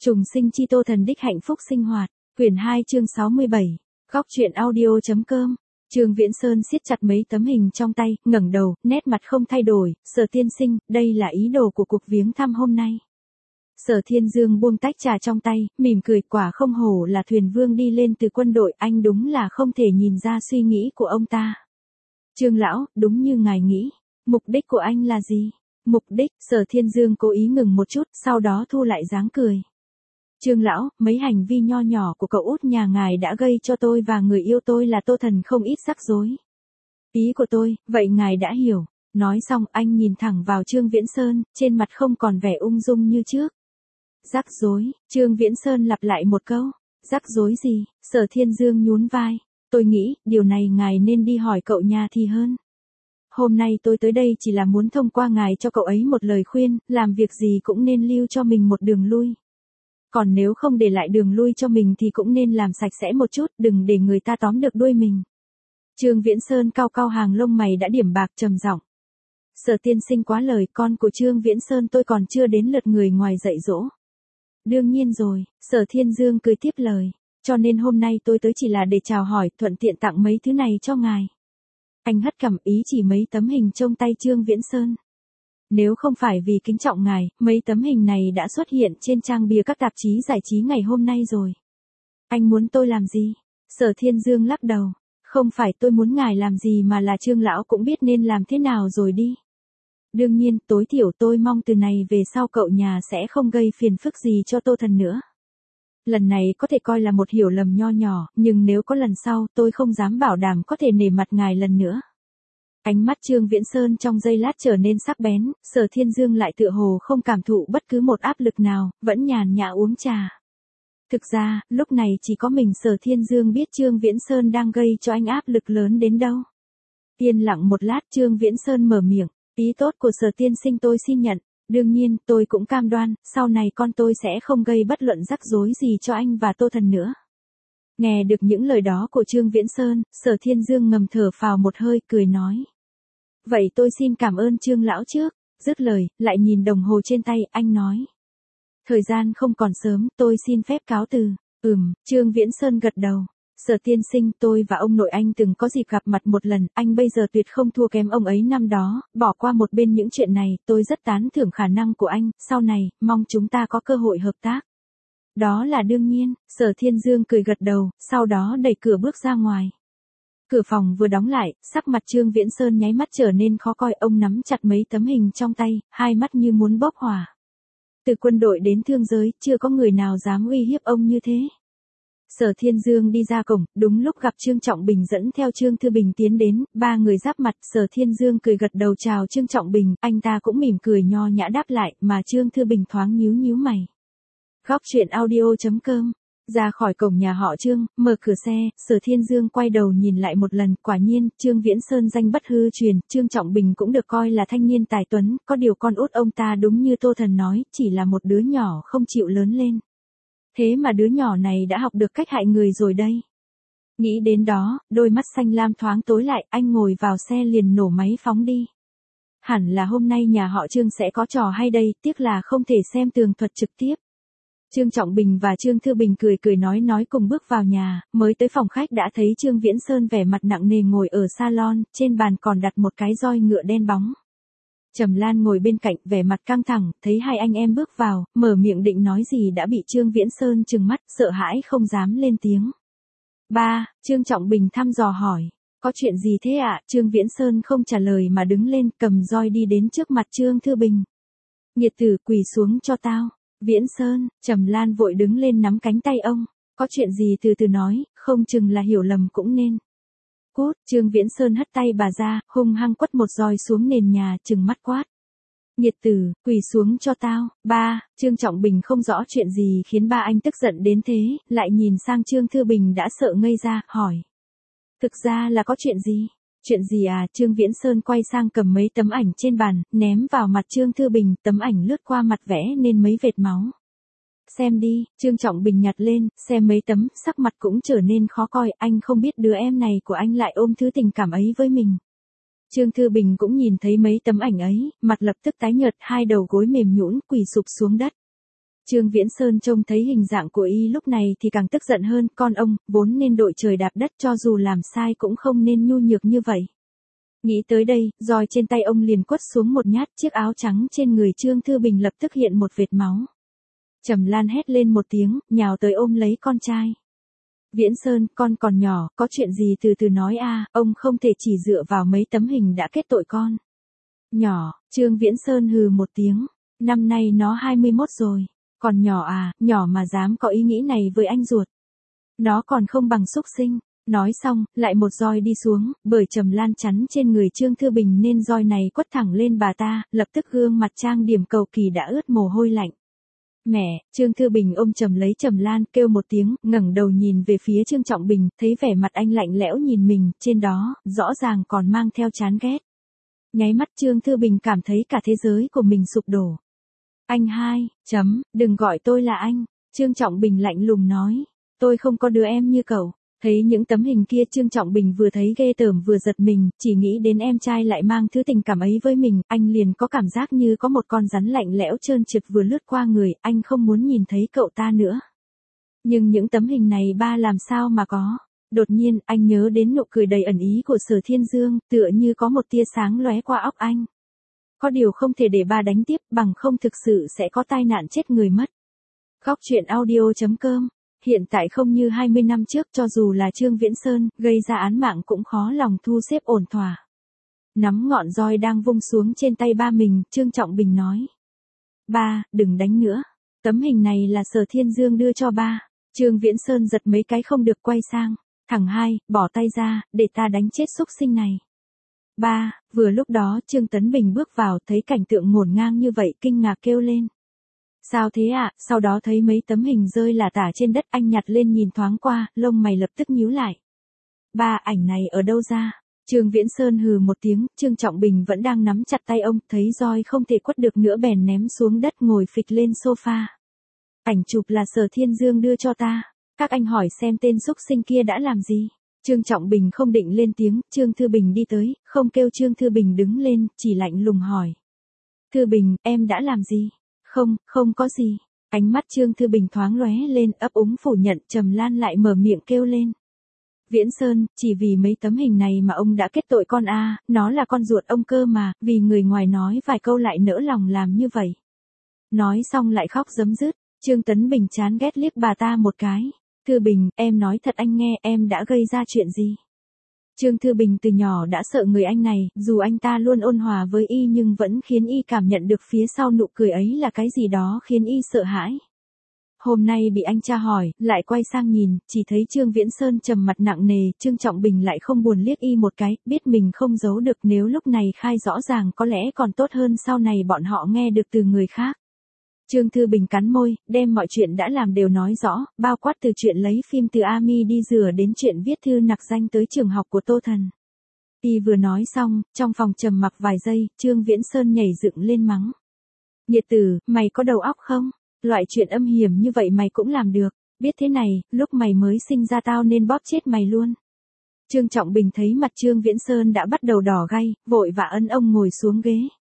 Trùng sinh chi Tô Thần đích hạnh phúc sinh hoạt, quyển 2 chương 67, góc truyện audio.com. Trương Viễn Sơn siết chặt mấy tấm hình trong tay, ngẩng đầu, nét mặt không thay đổi, Sở tiên sinh, đây là ý đồ của cuộc viếng thăm hôm nay. Sở Thiên Dương buông tách trà trong tay, mỉm cười, quả không hổ là thuyền vương đi lên từ quân đội, anh đúng là không thể nhìn ra suy nghĩ của ông ta. Trương lão, đúng như ngài nghĩ, mục đích của anh là gì? Mục đích, Sở Thiên Dương cố ý ngừng một chút, sau đó thu lại dáng cười. Trương lão, mấy hành vi nho nhỏ của cậu út nhà ngài đã gây cho tôi và người yêu tôi là Tô Thần không ít rắc rối. Ý của tôi, vậy ngài đã hiểu. Nói xong anh nhìn thẳng vào Trương Viễn Sơn, trên mặt không còn vẻ ung dung như trước. Rắc rối, Trương Viễn Sơn lặp lại một câu. Rắc rối gì? Sở Thiên Dương nhún vai. Tôi nghĩ, điều này ngài nên đi hỏi cậu nhà thì hơn. Hôm nay tôi tới đây chỉ là muốn thông qua ngài cho cậu ấy một lời khuyên, làm việc gì cũng nên lưu cho mình một đường lui. Còn nếu không để lại đường lui cho mình thì cũng nên làm sạch sẽ một chút, đừng để người ta tóm được đuôi mình. Trương Viễn Sơn cau cau hàng lông mày đã điểm bạc trầm giọng. Sở tiên sinh quá lời, con của Trương Viễn Sơn tôi còn chưa đến lượt người ngoài dạy dỗ. Đương nhiên rồi, Sở Thiên Dương cười tiếp lời. Cho nên hôm nay tôi tới chỉ là để chào hỏi, thuận tiện tặng mấy thứ này cho ngài. Anh hất cằm ý chỉ mấy tấm hình trong tay Trương Viễn Sơn. Nếu không phải vì kính trọng ngài, mấy tấm hình này đã xuất hiện trên trang bìa các tạp chí giải trí ngày hôm nay rồi. Anh muốn tôi làm gì? Sở Thiên Dương lắc đầu. Không phải tôi muốn ngài làm gì mà là Trương lão cũng biết nên làm thế nào rồi đi. Đương nhiên, tối thiểu tôi mong từ này về sau cậu nhà sẽ không gây phiền phức gì cho Tô Thần nữa. Lần này có thể coi là một hiểu lầm nho nhỏ, nhưng nếu có lần sau tôi không dám bảo đảm có thể nể mặt ngài lần nữa. Ánh mắt Trương Viễn Sơn trong giây lát trở nên sắc bén, Sở Thiên Dương lại tựa hồ không cảm thụ bất cứ một áp lực nào, vẫn nhàn nhã uống trà. Thực ra, lúc này chỉ có mình Sở Thiên Dương biết Trương Viễn Sơn đang gây cho anh áp lực lớn đến đâu. Yên lặng một lát Trương Viễn Sơn mở miệng, ý tốt của Sở tiên sinh tôi xin nhận, đương nhiên tôi cũng cam đoan, sau này con tôi sẽ không gây bất luận rắc rối gì cho anh và Tô Thần nữa. Nghe được những lời đó của Trương Viễn Sơn, Sở Thiên Dương ngầm thở phào một hơi, cười nói. Vậy tôi xin cảm ơn Trương lão trước, dứt lời, lại nhìn đồng hồ trên tay, anh nói. Thời gian không còn sớm, tôi xin phép cáo từ. Trương Viễn Sơn gật đầu. Sở tiên sinh, tôi và ông nội anh từng có dịp gặp mặt một lần, anh bây giờ tuyệt không thua kém ông ấy năm đó, bỏ qua một bên những chuyện này, tôi rất tán thưởng khả năng của anh, sau này, mong chúng ta có cơ hội hợp tác. Đó là đương nhiên, Sở Thiên Dương cười gật đầu, sau đó đẩy cửa bước ra ngoài. Cửa phòng vừa đóng lại, sắc mặt Trương Viễn Sơn nháy mắt trở nên khó coi, ông nắm chặt mấy tấm hình trong tay, hai mắt như muốn bốc hỏa. Từ quân đội đến thương giới, chưa có người nào dám uy hiếp ông như thế. Sở Thiên Dương đi ra cổng, đúng lúc gặp Trương Trọng Bình dẫn theo Trương Thư Bình tiến đến, ba người giáp mặt, Sở Thiên Dương cười gật đầu chào Trương Trọng Bình, anh ta cũng mỉm cười nho nhã đáp lại, mà Trương Thư Bình thoáng nhíu nhíu mày. Góc truyện audio.com. Ra khỏi cổng nhà họ Trương, mở cửa xe, Sở Thiên Dương quay đầu nhìn lại một lần, quả nhiên, Trương Viễn Sơn danh bất hư truyền, Trương Trọng Bình cũng được coi là thanh niên tài tuấn, có điều con út ông ta đúng như Tô Thần nói, chỉ là một đứa nhỏ không chịu lớn lên. Thế mà đứa nhỏ này đã học được cách hại người rồi đây. Nghĩ đến đó, đôi mắt xanh lam thoáng tối lại, anh ngồi vào xe liền nổ máy phóng đi. Hẳn là hôm nay nhà họ Trương sẽ có trò hay đây, tiếc là không thể xem tường thuật trực tiếp. Trương Trọng Bình và Trương Thư Bình cười cười nói cùng bước vào nhà, mới tới phòng khách đã thấy Trương Viễn Sơn vẻ mặt nặng nề ngồi ở salon, trên bàn còn đặt một cái roi ngựa đen bóng. Trầm Lan ngồi bên cạnh vẻ mặt căng thẳng, thấy hai anh em bước vào, mở miệng định nói gì đã bị Trương Viễn Sơn trừng mắt, sợ hãi không dám lên tiếng. Ba, Trương Trọng Bình thăm dò hỏi, có chuyện gì thế ạ? Trương Viễn Sơn không trả lời mà đứng lên cầm roi đi đến trước mặt Trương Thư Bình. Nghiệt tử, quỳ xuống cho tao. Viễn Sơn, Trầm Lan vội đứng lên nắm cánh tay ông, có chuyện gì từ từ nói, không chừng là hiểu lầm cũng nên. Cút, Trương Viễn Sơn hất tay bà ra, hung hăng quất một roi xuống nền nhà, trừng mắt quát. Nghiệt tử, quỳ xuống cho tao. Ba, Trương Trọng Bình không rõ chuyện gì khiến ba anh tức giận đến thế, lại nhìn sang Trương Thư Bình đã sợ ngây ra, hỏi. Thực ra là có chuyện gì? Chuyện gì à? Trương Viễn Sơn quay sang cầm mấy tấm ảnh trên bàn, ném vào mặt Trương Thư Bình, tấm ảnh lướt qua mặt vẽ nên mấy vệt máu. Xem đi, Trương Trọng Bình nhặt lên, xem mấy tấm, sắc mặt cũng trở nên khó coi, anh không biết đứa em này của anh lại ôm thứ tình cảm ấy với mình. Trương Thư Bình cũng nhìn thấy mấy tấm ảnh ấy, mặt lập tức tái nhợt, hai đầu gối mềm nhũn quỳ sụp xuống đất. Trương Viễn Sơn trông thấy hình dạng của y lúc này thì càng tức giận hơn, con ông, vốn nên đội trời đạp đất cho dù làm sai cũng không nên nhu nhược như vậy. Nghĩ tới đây, roi trên tay ông liền quất xuống một nhát, chiếc áo trắng trên người Trương Thư Bình lập tức hiện một vệt máu. Trầm Lan hét lên một tiếng, nhào tới ôm lấy con trai. Viễn Sơn, con còn nhỏ, có chuyện gì từ từ nói a, ông không thể chỉ dựa vào mấy tấm hình đã kết tội con. Nhỏ, Trương Viễn Sơn hừ một tiếng, năm nay nó 21 rồi, còn nhỏ à, nhỏ mà dám có ý nghĩ này với anh ruột. Nó còn không bằng súc sinh. Nói xong, lại một roi đi xuống, bởi Trầm Lan chắn trên người Trương Thư Bình nên roi này quất thẳng lên bà ta, lập tức gương mặt trang điểm cầu kỳ đã ướt mồ hôi lạnh. Mẹ, Trương Thư Bình ôm chầm lấy Trầm Lan, kêu một tiếng, ngẩng đầu nhìn về phía Trương Trọng Bình, thấy vẻ mặt anh lạnh lẽo nhìn mình, trên đó, rõ ràng còn mang theo chán ghét. Nháy mắt Trương Thư Bình cảm thấy cả thế giới của mình sụp đổ. Anh hai, đừng gọi tôi là anh, Trương Trọng Bình lạnh lùng nói, tôi không có đứa em như cậu. Thấy những tấm hình kia Trương Trọng Bình vừa thấy ghê tởm vừa giật mình, chỉ nghĩ đến em trai lại mang thứ tình cảm ấy với mình, anh liền có cảm giác như có một con rắn lạnh lẽo trơn trượt vừa lướt qua người, anh không muốn nhìn thấy cậu ta nữa. Nhưng những tấm hình này ba làm sao mà có. Đột nhiên, anh nhớ đến nụ cười đầy ẩn ý của Sở Thiên Dương, tựa như có một tia sáng lóe qua óc anh. Có điều không thể để ba đánh tiếp, bằng không thực sự sẽ có tai nạn chết người mất. Góc truyện audio.com. Hiện tại không như 20 năm trước, cho dù là Trương Viễn Sơn, gây ra án mạng cũng khó lòng thu xếp ổn thỏa. Nắm ngọn roi đang vung xuống trên tay ba mình, Trương Trọng Bình nói. Ba, đừng đánh nữa. Tấm hình này là Sở Thiên Dương đưa cho ba. Trương Viễn Sơn giật mấy cái không được quay sang. Thằng hai, bỏ tay ra, để ta đánh chết xúc sinh này. Ba, vừa lúc đó Trương Tấn Bình bước vào, thấy cảnh tượng ngổn ngang như vậy, kinh ngạc kêu lên. Sao thế ạ? Sau đó thấy mấy tấm hình rơi lả tả trên đất, anh nhặt lên nhìn thoáng qua, lông mày lập tức nhíu lại. Ba, ảnh này ở đâu ra? Trương Viễn Sơn hừ một tiếng, Trương Trọng Bình vẫn đang nắm chặt tay ông, thấy roi không thể quất được nữa bèn ném xuống đất ngồi phịch lên sofa. Ảnh chụp là Sở Thiên Dương đưa cho ta. Các anh hỏi xem tên xúc sinh kia đã làm gì? Trương Trọng Bình không định lên tiếng, Trương Thư Bình đi tới, không kêu Trương Thư Bình đứng lên, chỉ lạnh lùng hỏi. Thư Bình, em đã làm gì? Không có gì. Ánh mắt Trương Thư Bình thoáng lóe lên, ấp úng phủ nhận. Trầm Lan lại mở miệng kêu lên. Viễn Sơn, chỉ vì mấy tấm hình này mà ông đã kết tội con a, nó là con ruột ông cơ mà, vì người ngoài nói vài câu lại nỡ lòng làm như vậy. Nói xong lại khóc rấm rứt, Trương Tấn Bình chán ghét liếc bà ta một cái. Thư Bình, em nói thật anh nghe, em đã gây ra chuyện gì? Trương Thư Bình từ nhỏ đã sợ người anh này, dù anh ta luôn ôn hòa với y nhưng vẫn khiến y cảm nhận được phía sau nụ cười ấy là cái gì đó khiến y sợ hãi. Hôm nay bị anh tra hỏi, lại quay sang nhìn, chỉ thấy Trương Viễn Sơn trầm mặt nặng nề, Trương Trọng Bình lại không buồn liếc y một cái, biết mình không giấu được, nếu lúc này khai rõ ràng có lẽ còn tốt hơn sau này bọn họ nghe được từ người khác. Trương Thư Bình cắn môi, đem mọi chuyện đã làm đều nói rõ, bao quát từ chuyện lấy phim từ Ami đi rửa đến chuyện viết thư nặc danh tới trường học của Tô Thần. Y vừa nói xong, trong phòng trầm mặc vài giây, Trương Viễn Sơn nhảy dựng lên mắng. Nhiệt tử, mày có đầu óc không? Loại chuyện âm hiểm như vậy mày cũng làm được, biết thế này, lúc mày mới sinh ra tao nên bóp chết mày luôn. Trương Trọng Bình thấy mặt Trương Viễn Sơn đã bắt đầu đỏ gay, vội vã ấn ông ngồi xuống ghế.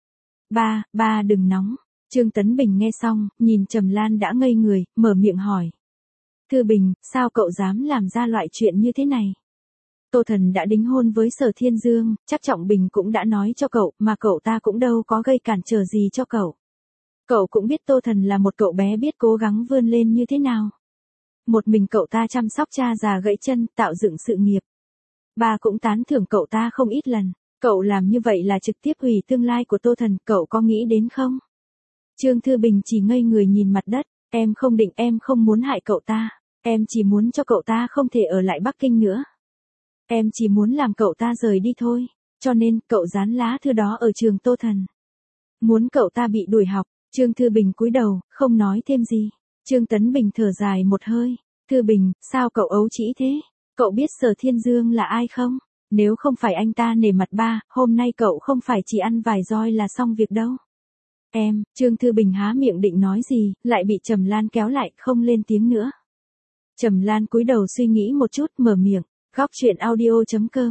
Ba đừng nóng. Trương Tấn Bình nghe xong, nhìn Trầm Lan đã ngây người, mở miệng hỏi. Thư Bình, sao cậu dám làm ra loại chuyện như thế này? Tô Thần đã đính hôn với Sở Thiên Dương, chắc Trọng Bình cũng đã nói cho cậu, mà cậu ta cũng đâu có gây cản trở gì cho cậu. Cậu cũng biết Tô Thần là một cậu bé biết cố gắng vươn lên như thế nào. Một mình cậu ta chăm sóc cha già gãy chân, tạo dựng sự nghiệp. Ba cũng tán thưởng cậu ta không ít lần, cậu làm như vậy là trực tiếp hủy tương lai của Tô Thần, cậu có nghĩ đến không? Trương Thư Bình chỉ ngây người nhìn mặt đất, em không muốn hại cậu ta, em chỉ muốn cho cậu ta không thể ở lại Bắc Kinh nữa. Em chỉ muốn làm cậu ta rời đi thôi, cho nên cậu dán lá thư đó ở trường Tô Thần. Muốn cậu ta bị đuổi học. Trương Thư Bình cúi đầu, không nói thêm gì. Trương Tấn Bình thở dài một hơi. Thư Bình, sao cậu ấu trĩ thế? Cậu biết Sở Thiên Dương là ai không? Nếu không phải anh ta nể mặt ba, hôm nay cậu không phải chỉ ăn vài roi là xong việc đâu. Trương Thư Bình há miệng định nói gì, lại bị Trầm Lan kéo lại, không lên tiếng nữa. Trầm Lan cúi đầu suy nghĩ một chút, mở miệng. Góc truyện audio.com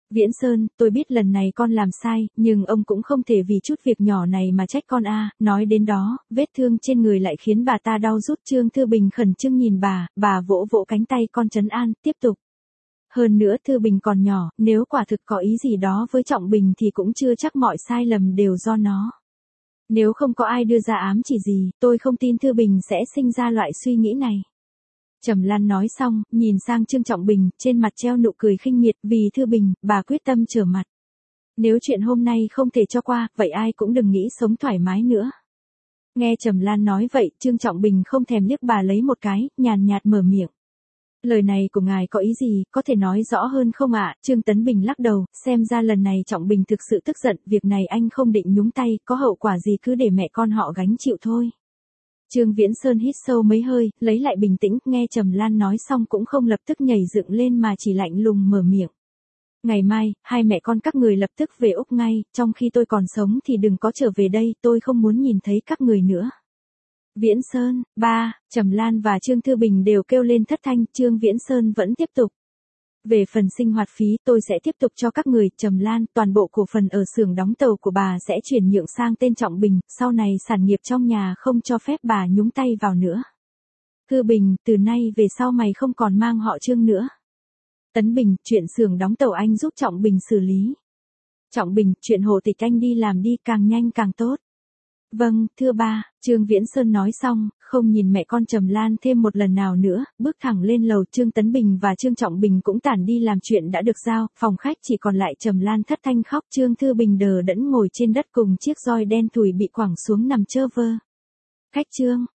Viễn Sơn, tôi biết lần này con làm sai, nhưng ông cũng không thể vì chút việc nhỏ này mà trách con a. Nói đến đó, vết thương trên người lại khiến bà ta đau rút. Trương Thư Bình khẩn trương nhìn bà vỗ vỗ cánh tay con trấn an, tiếp tục. Hơn nữa Thư Bình còn nhỏ, nếu quả thực có ý gì đó với Trọng Bình thì cũng chưa chắc mọi sai lầm đều do nó. Nếu không có ai đưa ra ám chỉ gì, tôi không tin Thư Bình sẽ sinh ra loại suy nghĩ này. Trầm Lan nói xong, nhìn sang Trương Trọng Bình, trên mặt treo nụ cười khinh miệt, vì Thư Bình, bà quyết tâm trở mặt. Nếu chuyện hôm nay không thể cho qua, vậy ai cũng đừng nghĩ sống thoải mái nữa. Nghe Trầm Lan nói vậy, Trương Trọng Bình không thèm liếc bà lấy một cái, nhàn nhạt mở miệng. Lời này của ngài có ý gì, có thể nói rõ hơn không ạ? Trương Tấn Bình lắc đầu, xem ra lần này Trọng Bình thực sự tức giận, việc này anh không định nhúng tay, có hậu quả gì cứ để mẹ con họ gánh chịu thôi. Trương Viễn Sơn hít sâu mấy hơi, lấy lại bình tĩnh, nghe Trầm Lan nói xong cũng không lập tức nhảy dựng lên mà chỉ lạnh lùng mở miệng. Ngày mai, hai mẹ con các người lập tức về Úc ngay, trong khi tôi còn sống thì đừng có trở về đây, tôi không muốn nhìn thấy các người nữa. Viễn Sơn, ba, Trầm Lan và Trương Thư Bình đều kêu lên thất thanh. Trương Viễn Sơn vẫn tiếp tục. Về phần sinh hoạt phí, tôi sẽ tiếp tục cho các người. Trầm Lan, toàn bộ cổ phần ở xưởng đóng tàu của bà sẽ chuyển nhượng sang tên Trọng Bình, sau này sản nghiệp trong nhà không cho phép bà nhúng tay vào nữa. Thư Bình, từ nay về sau mày không còn mang họ Trương nữa. Tấn Bình, chuyện xưởng đóng tàu anh giúp Trọng Bình xử lý. Trọng Bình, chuyện hộ tịch anh đi làm đi, càng nhanh càng tốt. Vâng, thưa ba. Trương Viễn Sơn nói xong, không nhìn mẹ con Trầm Lan thêm một lần nào nữa, bước thẳng lên lầu. Trương Tấn Bình và Trương Trọng Bình cũng tản đi làm chuyện đã được giao, phòng khách chỉ còn lại Trầm Lan thất thanh khóc. Trương Thư Bình đờ đẫn ngồi trên đất cùng chiếc roi đen thùi bị quẳng xuống nằm chơ vơ. Khách Trương.